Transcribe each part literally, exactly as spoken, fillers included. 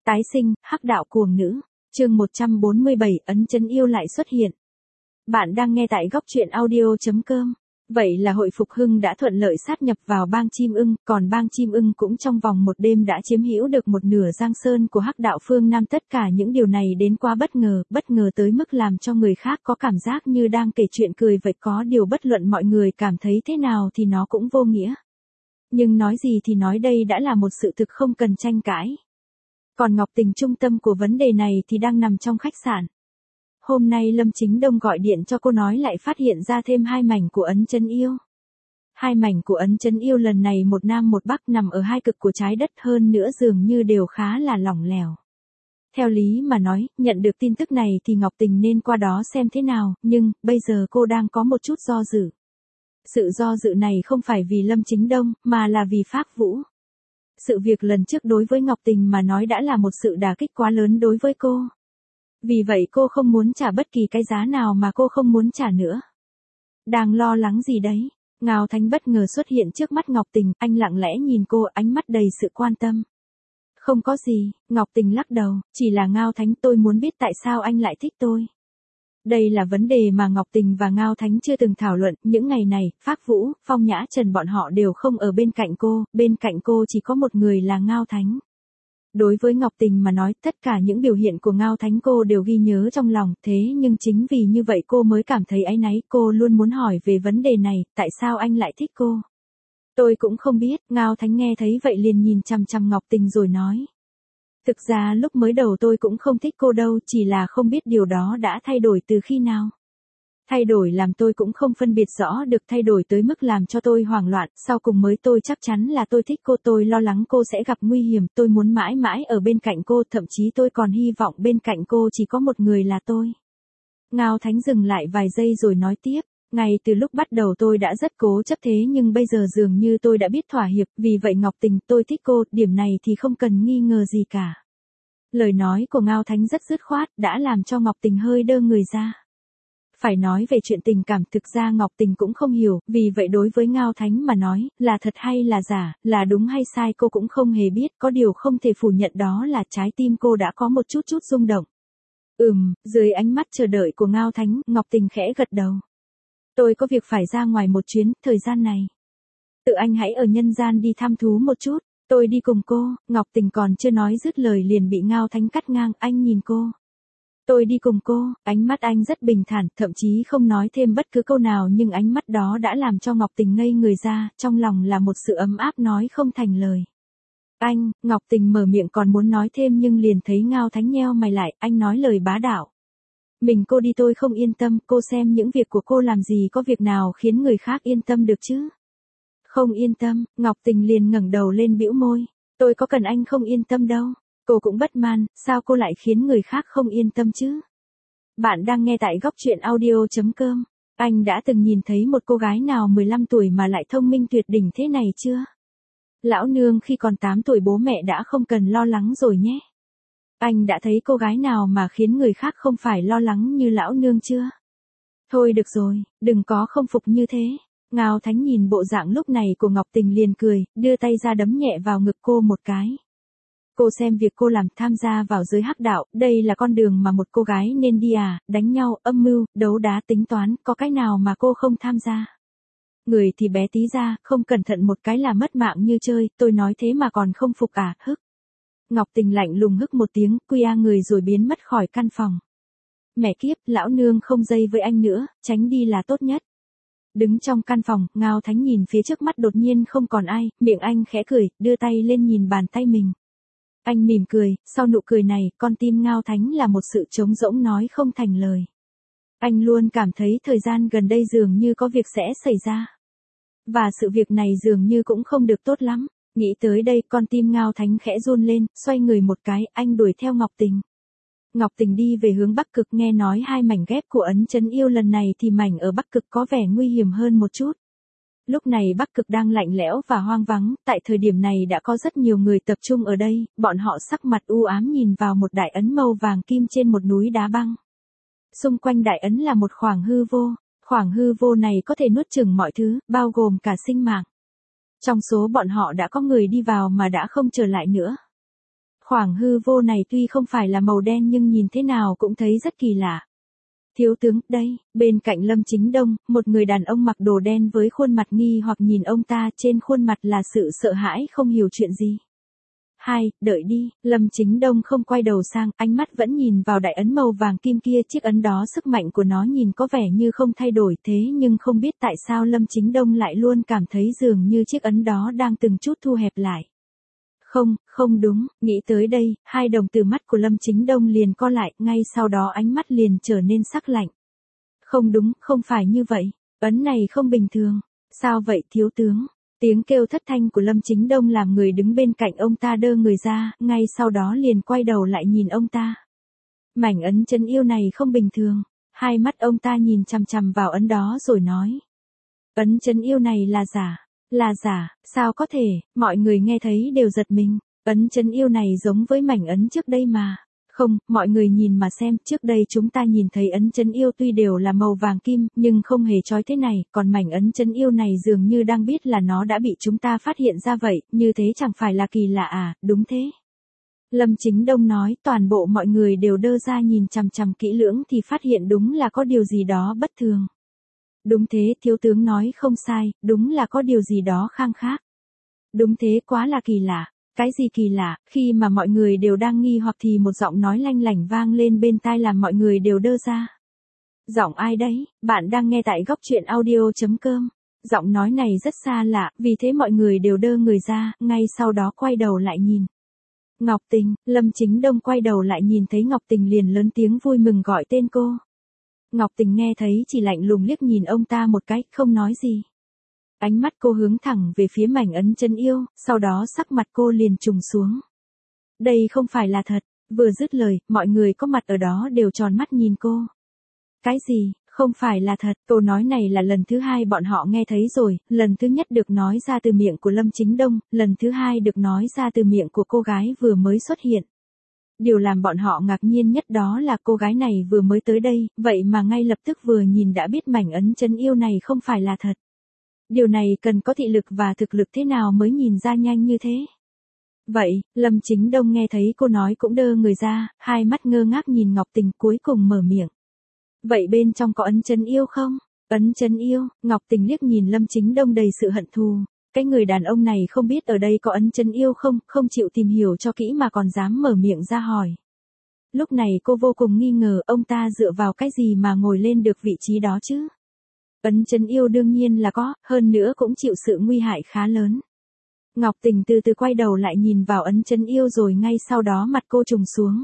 Tái sinh, hắc đạo cuồng nữ. Chương một trăm bốn mươi bảy, ấn chấn yêu lại xuất hiện. Bạn đang nghe tại góc truyện audio chấm com. Vậy là hội Phục Hưng đã thuận lợi sát nhập vào bang Chim Ưng, còn bang Chim Ưng cũng trong vòng một đêm đã chiếm hữu được một nửa Giang Sơn của hắc đạo phương Nam. Tất cả những điều này đến quá bất ngờ, bất ngờ tới mức làm cho người khác có cảm giác như đang kể chuyện cười vậy. Có điều bất luận mọi người cảm thấy thế nào thì nó cũng vô nghĩa. Nhưng nói gì thì nói, đây đã là một sự thực không cần tranh cãi. Còn Ngọc Tình trung tâm của vấn đề này thì đang nằm trong khách sạn. Hôm nay Lâm Chính Đông gọi điện cho cô nói lại phát hiện ra thêm hai mảnh của ấn chấn yêu. Hai mảnh của ấn chấn yêu lần này một nam một bắc nằm ở hai cực của trái đất, hơn nữa dường như đều khá là lỏng lẻo. Theo lý mà nói, nhận được tin tức này thì Ngọc Tình nên qua đó xem thế nào, nhưng bây giờ cô đang có một chút do dự. Sự do dự này không phải vì Lâm Chính Đông, mà là vì Phác Vũ. Sự việc lần trước đối với Ngọc Tình mà nói đã là một sự đả kích quá lớn đối với cô. Vì vậy cô không muốn trả bất kỳ cái giá nào mà cô không muốn trả nữa. Đang lo lắng gì đấy? Ngao Thánh bất ngờ xuất hiện trước mắt Ngọc Tình, anh lặng lẽ nhìn cô, ánh mắt đầy sự quan tâm. Không có gì, Ngọc Tình lắc đầu, chỉ là Ngao Thánh, tôi muốn biết tại sao anh lại thích tôi. Đây là vấn đề mà Ngọc Tình và Ngao Thánh chưa từng thảo luận. Những ngày này, Phác Vũ, Phong Nhã Trần bọn họ đều không ở bên cạnh cô, bên cạnh cô chỉ có một người là Ngao Thánh. Đối với Ngọc Tình mà nói, tất cả những biểu hiện của Ngao Thánh cô đều ghi nhớ trong lòng, thế nhưng chính vì như vậy cô mới cảm thấy áy náy. Cô luôn muốn hỏi về vấn đề này, tại sao anh lại thích cô? Tôi cũng không biết. Ngao Thánh nghe thấy vậy liền nhìn chằm chằm Ngọc Tình rồi nói. Thực ra lúc mới đầu tôi cũng không thích cô đâu, chỉ là không biết điều đó đã thay đổi từ khi nào. Thay đổi làm tôi cũng không phân biệt rõ được, thay đổi tới mức làm cho tôi hoảng loạn, sau cùng mới tôi chắc chắn là tôi thích cô. Tôi lo lắng cô sẽ gặp nguy hiểm, tôi muốn mãi mãi ở bên cạnh cô, thậm chí tôi còn hy vọng bên cạnh cô chỉ có một người là tôi. Ngao Thánh dừng lại vài giây rồi nói tiếp. Ngay từ lúc bắt đầu tôi đã rất cố chấp, thế nhưng bây giờ dường như tôi đã biết thỏa hiệp, vì vậy Ngọc Tình, tôi thích cô, điểm này thì không cần nghi ngờ gì cả. Lời nói của Ngao Thánh rất dứt khoát, đã làm cho Ngọc Tình hơi đơ người ra. Phải nói về chuyện tình cảm, thực ra Ngọc Tình cũng không hiểu, vì vậy đối với Ngao Thánh mà nói, là thật hay là giả, là đúng hay sai cô cũng không hề biết, có điều không thể phủ nhận đó là trái tim cô đã có một chút chút rung động. Ừm, dưới ánh mắt chờ đợi của Ngao Thánh, Ngọc Tình khẽ gật đầu. Tôi có việc phải ra ngoài một chuyến, thời gian này. Tự anh hãy ở nhân gian đi thăm thú một chút, tôi đi cùng cô. Ngọc Tình còn chưa nói dứt lời liền bị Ngao Thánh cắt ngang, anh nhìn cô. Tôi đi cùng cô, ánh mắt anh rất bình thản, thậm chí không nói thêm bất cứ câu nào, nhưng ánh mắt đó đã làm cho Ngọc Tình ngây người ra, trong lòng là một sự ấm áp nói không thành lời. Anh, Ngọc Tình mở miệng còn muốn nói thêm nhưng liền thấy Ngao Thánh nheo mày lại, anh nói lời bá đạo. Mình cô đi tôi không yên tâm, cô xem những việc của cô làm gì có việc nào khiến người khác yên tâm được chứ? Không yên tâm, Ngọc Tình liền ngẩng đầu lên bĩu môi, tôi có cần anh không yên tâm đâu. Cô cũng bất man, sao cô lại khiến người khác không yên tâm chứ? Bạn đang nghe tại góc truyện audio chấm com. Anh đã từng nhìn thấy một cô gái nào mười lăm tuổi mà lại thông minh tuyệt đỉnh thế này chưa? Lão nương khi còn tám tuổi bố mẹ đã không cần lo lắng rồi nhé. Anh đã thấy cô gái nào mà khiến người khác không phải lo lắng như lão nương chưa? Thôi được rồi, đừng có không phục như thế. Ngao Thánh nhìn bộ dạng lúc này của Ngọc Tình liền cười, đưa tay ra đấm nhẹ vào ngực cô một cái. Cô xem việc cô làm, tham gia vào giới hắc đạo, đây là con đường mà một cô gái nên đi à, đánh nhau, âm mưu, đấu đá, tính toán, có cái nào mà cô không tham gia. Người thì bé tí ra, không cẩn thận một cái là mất mạng như chơi, tôi nói thế mà còn không phục à, hức. Ngọc Tình lạnh lùng hức một tiếng, quy a người rồi biến mất khỏi căn phòng. Mẹ kiếp, lão nương không dây với anh nữa, tránh đi là tốt nhất. Đứng trong căn phòng, Ngao Thánh nhìn phía trước mắt đột nhiên không còn ai, miệng anh khẽ cười, đưa tay lên nhìn bàn tay mình. Anh mỉm cười, sau nụ cười này, con tim Ngao Thánh là một sự trống rỗng nói không thành lời. Anh luôn cảm thấy thời gian gần đây dường như có việc sẽ xảy ra. Và sự việc này dường như cũng không được tốt lắm. Nghĩ tới đây, con tim Ngao Thánh khẽ run lên, xoay người một cái, anh đuổi theo Ngọc Tình. Ngọc Tình đi về hướng Bắc Cực, nghe nói hai mảnh ghép của ấn chấn yêu lần này thì mảnh ở Bắc Cực có vẻ nguy hiểm hơn một chút. Lúc này Bắc Cực đang lạnh lẽo và hoang vắng, tại thời điểm này đã có rất nhiều người tập trung ở đây, bọn họ sắc mặt u ám nhìn vào một đại ấn màu vàng kim trên một núi đá băng. Xung quanh đại ấn là một khoảng hư vô, khoảng hư vô này có thể nuốt chửng mọi thứ, bao gồm cả sinh mạng. Trong số bọn họ đã có người đi vào mà đã không trở lại nữa. Khoảng hư vô này tuy không phải là màu đen nhưng nhìn thế nào cũng thấy rất kỳ lạ. Thiếu tướng, đây, bên cạnh Lâm Chính Đông, một người đàn ông mặc đồ đen với khuôn mặt nghi hoặc nhìn ông ta, trên khuôn mặt là sự sợ hãi không hiểu chuyện gì. Hai, đợi đi, Lâm Chính Đông không quay đầu sang, ánh mắt vẫn nhìn vào đại ấn màu vàng kim kia, chiếc ấn đó sức mạnh của nó nhìn có vẻ như không thay đổi thế nhưng không biết tại sao Lâm Chính Đông lại luôn cảm thấy dường như chiếc ấn đó đang từng chút thu hẹp lại. Không, không đúng, nghĩ tới đây, hai đồng tử mắt của Lâm Chính Đông liền co lại, ngay sau đó ánh mắt liền trở nên sắc lạnh. Không đúng, không phải như vậy, ấn này không bình thường. Sao vậy thiếu tướng? Tiếng kêu thất thanh của Lâm Chính Đông làm người đứng bên cạnh ông ta đơ người ra, ngay sau đó liền quay đầu lại nhìn ông ta. Mảnh ấn chân yêu này không bình thường, hai mắt ông ta nhìn chằm chằm vào ấn đó rồi nói. Ấn chân yêu này là giả. Là giả, sao có thể, mọi người nghe thấy đều giật mình, ấn chân yêu này giống với mảnh ấn trước đây mà. Không, mọi người nhìn mà xem, trước đây chúng ta nhìn thấy ấn chân yêu tuy đều là màu vàng kim, nhưng không hề chói thế này, còn mảnh ấn chân yêu này dường như đang biết là nó đã bị chúng ta phát hiện ra vậy, như thế chẳng phải là kỳ lạ à, đúng thế. Lâm Chính Đông nói, toàn bộ mọi người đều đơ ra nhìn chằm chằm kỹ lưỡng thì phát hiện đúng là có điều gì đó bất thường. Đúng thế, thiếu tướng nói không sai, đúng là có điều gì đó khang khác. Đúng thế, quá là kỳ lạ. Cái gì kỳ lạ? Khi mà mọi người đều đang nghi hoặc thì một giọng nói lanh lảnh vang lên bên tai làm mọi người đều đơ ra. Giọng ai đấy? Bạn đang nghe tại góc truyện audio chấm com. Giọng nói này rất xa lạ, vì thế mọi người đều đơ người ra, ngay sau đó quay đầu lại nhìn. Ngọc Tình, Lâm Chính Đông quay đầu lại nhìn thấy Ngọc Tình liền lớn tiếng vui mừng gọi tên cô. Ngọc Tình nghe thấy chỉ lạnh lùng liếc nhìn ông ta một cái, không nói gì. Ánh mắt cô hướng thẳng về phía mảnh ấn chân yêu, sau đó sắc mặt cô liền trùng xuống. Đây không phải là thật, vừa dứt lời, mọi người có mặt ở đó đều tròn mắt nhìn cô. Cái gì, không phải là thật, câu nói này là lần thứ hai bọn họ nghe thấy rồi, lần thứ nhất được nói ra từ miệng của Lâm Chính Đông, lần thứ hai được nói ra từ miệng của cô gái vừa mới xuất hiện. Điều làm bọn họ ngạc nhiên nhất đó là cô gái này vừa mới tới đây, vậy mà ngay lập tức vừa nhìn đã biết mảnh ấn chân yêu này không phải là thật. Điều này cần có thị lực và thực lực thế nào mới nhìn ra nhanh như thế. Vậy, Lâm Chính Đông nghe thấy cô nói cũng đơ người ra, hai mắt ngơ ngác nhìn Ngọc Tình cuối cùng mở miệng. Vậy bên trong có ấn chân yêu không? Ấn chân yêu, Ngọc Tình liếc nhìn Lâm Chính Đông đầy sự hận thù. Cái người đàn ông này không biết ở đây có ấn chân yêu không, không chịu tìm hiểu cho kỹ mà còn dám mở miệng ra hỏi. Lúc này cô vô cùng nghi ngờ ông ta dựa vào cái gì mà ngồi lên được vị trí đó chứ. Ấn chân yêu đương nhiên là có, hơn nữa cũng chịu sự nguy hại khá lớn. Ngọc Tình từ từ quay đầu lại nhìn vào ấn chân yêu rồi ngay sau đó mặt cô trùng xuống.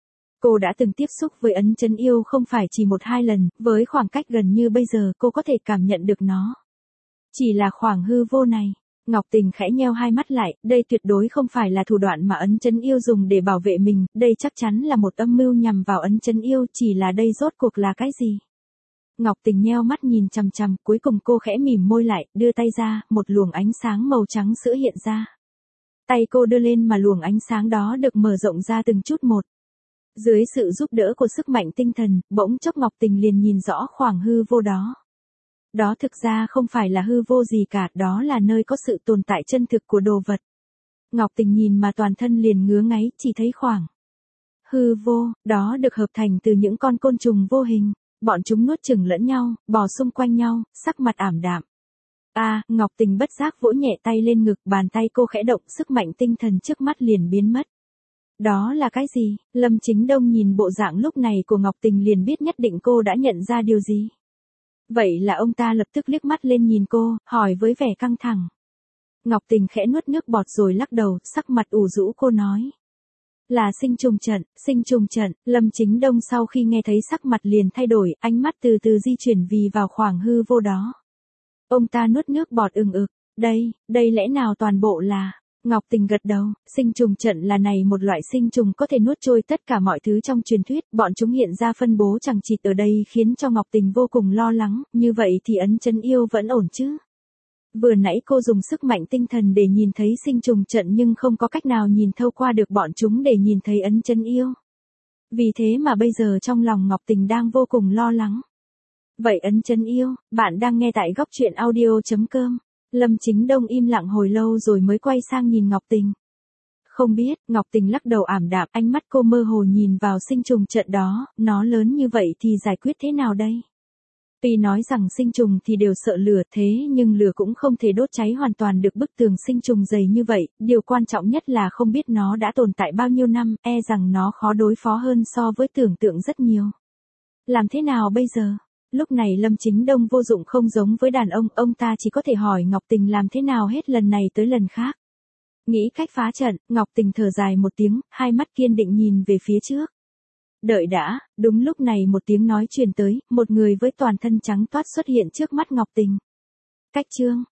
Cô đã từng tiếp xúc với ấn chân yêu không phải chỉ một hai lần, với khoảng cách gần như bây giờ cô có thể cảm nhận được nó. Chỉ là khoảng hư vô này. Ngọc Tình khẽ nheo hai mắt lại, đây tuyệt đối không phải là thủ đoạn mà ấn chân yêu dùng để bảo vệ mình, đây chắc chắn là một âm mưu nhằm vào ấn chân yêu, chỉ là đây rốt cuộc là cái gì? Ngọc Tình nheo mắt nhìn chằm chằm, cuối cùng cô khẽ mỉm môi lại, đưa tay ra, một luồng ánh sáng màu trắng sữa hiện ra. Tay cô đưa lên mà luồng ánh sáng đó được mở rộng ra từng chút một. Dưới sự giúp đỡ của sức mạnh tinh thần, bỗng chốc Ngọc Tình liền nhìn rõ khoảng hư vô đó. Đó thực ra không phải là hư vô gì cả, đó là nơi có sự tồn tại chân thực của đồ vật. Ngọc Tình nhìn mà toàn thân liền ngứa ngáy, chỉ thấy khoảng hư vô, đó được hợp thành từ những con côn trùng vô hình. Bọn chúng nuốt chửng lẫn nhau, bò xung quanh nhau, sắc mặt ảm đạm. A, à, Ngọc Tình bất giác vỗ nhẹ tay lên ngực, bàn tay cô khẽ động, sức mạnh tinh thần trước mắt liền biến mất. Đó là cái gì? Lâm Chính Đông nhìn bộ dạng lúc này của Ngọc Tình liền biết nhất định cô đã nhận ra điều gì. Vậy là ông ta lập tức liếc mắt lên nhìn cô, hỏi với vẻ căng thẳng. Ngọc Tình khẽ nuốt nước bọt rồi lắc đầu, sắc mặt ủ rũ cô nói. Là sinh trùng trận, sinh trùng trận, Lâm Chính Đông sau khi nghe thấy sắc mặt liền thay đổi, ánh mắt từ từ di chuyển vì vào khoảng hư vô đó. Ông ta nuốt nước bọt ừng ực, đây, đây lẽ nào toàn bộ là... Ngọc Tình gật đầu, sinh trùng trận là này một loại sinh trùng có thể nuốt trôi tất cả mọi thứ trong truyền thuyết, bọn chúng hiện ra phân bố chằng chịt ở đây khiến cho Ngọc Tình vô cùng lo lắng, như vậy thì ấn chân yêu vẫn ổn chứ. Vừa nãy cô dùng sức mạnh tinh thần để nhìn thấy sinh trùng trận nhưng không có cách nào nhìn thâu qua được bọn chúng để nhìn thấy ấn chân yêu. Vì thế mà bây giờ trong lòng Ngọc Tình đang vô cùng lo lắng. Vậy ấn chân yêu, bạn đang nghe tại góc truyện audio chấm com. Lâm Chính Đông im lặng hồi lâu rồi mới quay sang nhìn Ngọc Tình. Không biết, Ngọc Tình lắc đầu ảm đạm, ánh mắt cô mơ hồ nhìn vào sinh trùng trận đó, nó lớn như vậy thì giải quyết thế nào đây? Tuy nói rằng sinh trùng thì đều sợ lửa, thế nhưng lửa cũng không thể đốt cháy hoàn toàn được bức tường sinh trùng dày như vậy, điều quan trọng nhất là không biết nó đã tồn tại bao nhiêu năm, e rằng nó khó đối phó hơn so với tưởng tượng rất nhiều. Làm thế nào bây giờ? Lúc này Lâm Chính Đông vô dụng không giống với đàn ông, ông ta chỉ có thể hỏi Ngọc Tình làm thế nào hết lần này tới lần khác. Nghĩ cách phá trận, Ngọc Tình thở dài một tiếng, hai mắt kiên định nhìn về phía trước. Đợi đã, đúng lúc này một tiếng nói truyền tới, một người với toàn thân trắng toát xuất hiện trước mắt Ngọc Tình. Cách chương